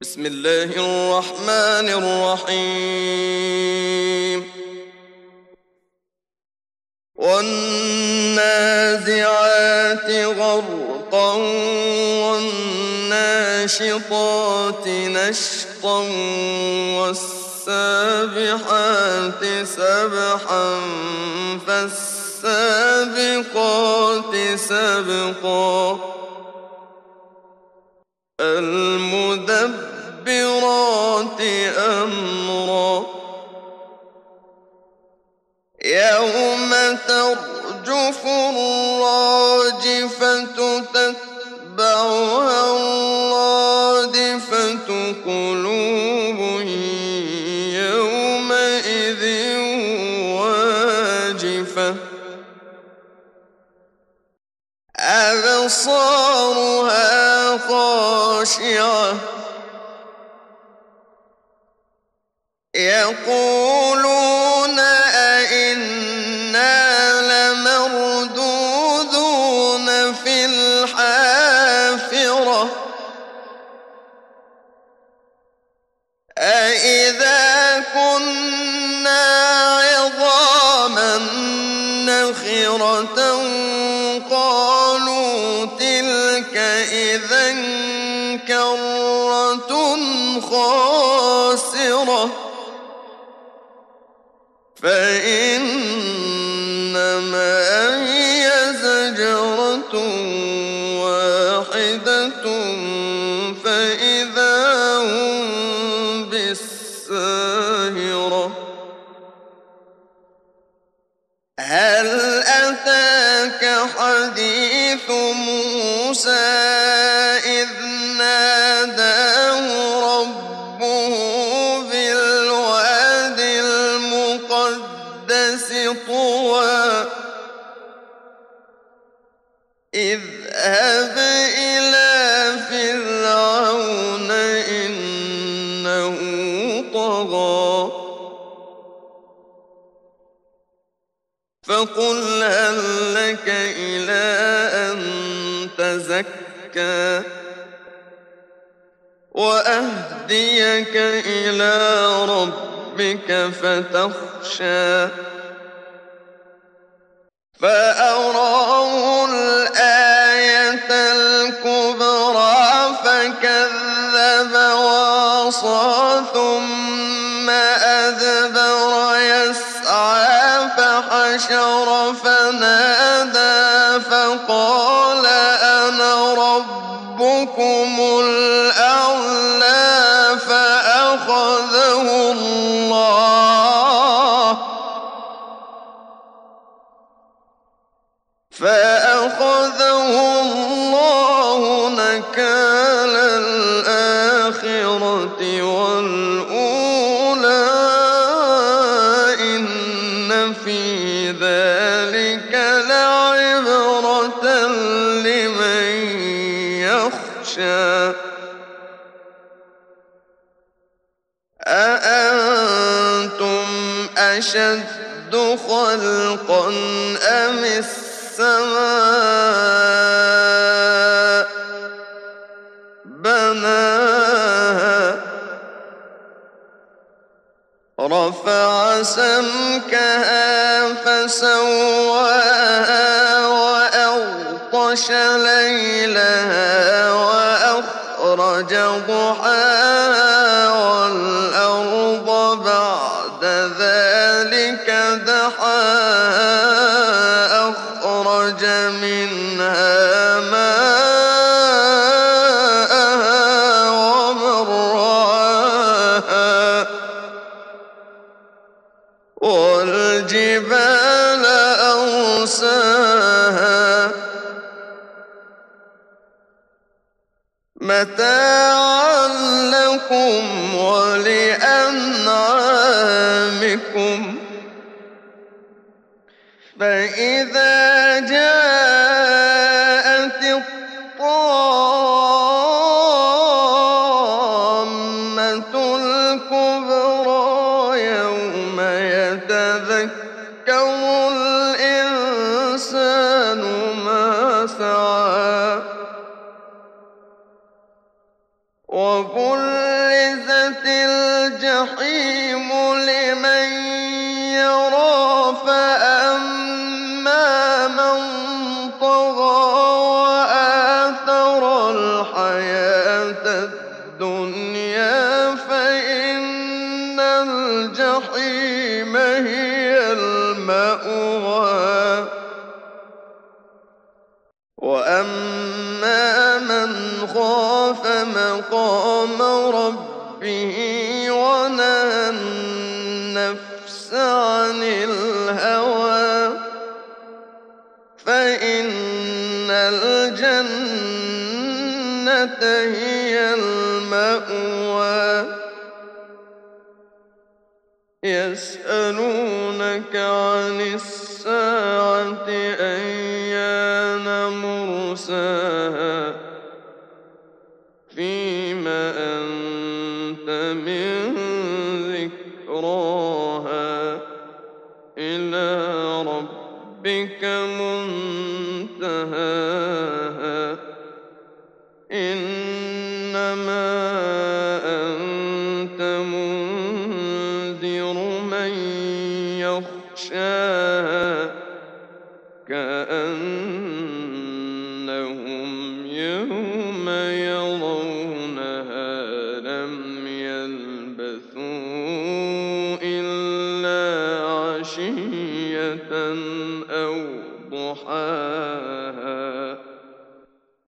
بسم الله الرحمن الرحيم والنازعات غرقا والناشطات نشطا والسابحات سبحا فالسابقات سبقا المدبرات أمرا يوم ترجف الراجفة تتبعها الرادفة قلوب يومئذ واجفة أبصارها خاشعة يقولون أئنا لمردودون في الحافرة أئذا كنا عظاما نخرة قالوا تلك إذا كرة خاسرة فإنما هي زجرة واحدة فإذا هم بالساهرة هل أتاك حديث موسى إذ ناداه ربه بالواد المقدس طوى اذهب إلى فرعون إنه طغى فقل هل لك إلى أن تزكى وأهديك إلى ربك فتخشى فأراه الآية الكبرى فكذب وعصى ثم أدبر يسعى فحشر فنادى فقال أنا ربكم الأعلى فأخذه الله نكال الآخرة والأولى إن في ذلك لعبرة لمن يخشى أأنتم أشد خلقا أم السماء بناها رفع سمكها فسواها وأغطش ليلها وأخرج ضحاها والأرض بعد ذلك دحاها أخرج منها ماءها ومرعاها والجبال أرساها متاعا لكم ولأنعامكم فإذا جاءت الطامة الكبرى يوم يتذكر الإنسان ما سعى وكل وبرزت الجحيم لمن يرى فأما من طغى وآثر الحياة الدنيا فإن الجحيم هي المأوى وأما من خاف مقام ربه ونهى النفس عن الهوى فإن الجنة هي المأوى يسألونك عن الساعة أيان مرساها فيم أنت من ذكراها إلى ربك منتهاها إنما أنت منذر من يخشاها كأنهم يوم يرونها لم يلبثوا إلا عشية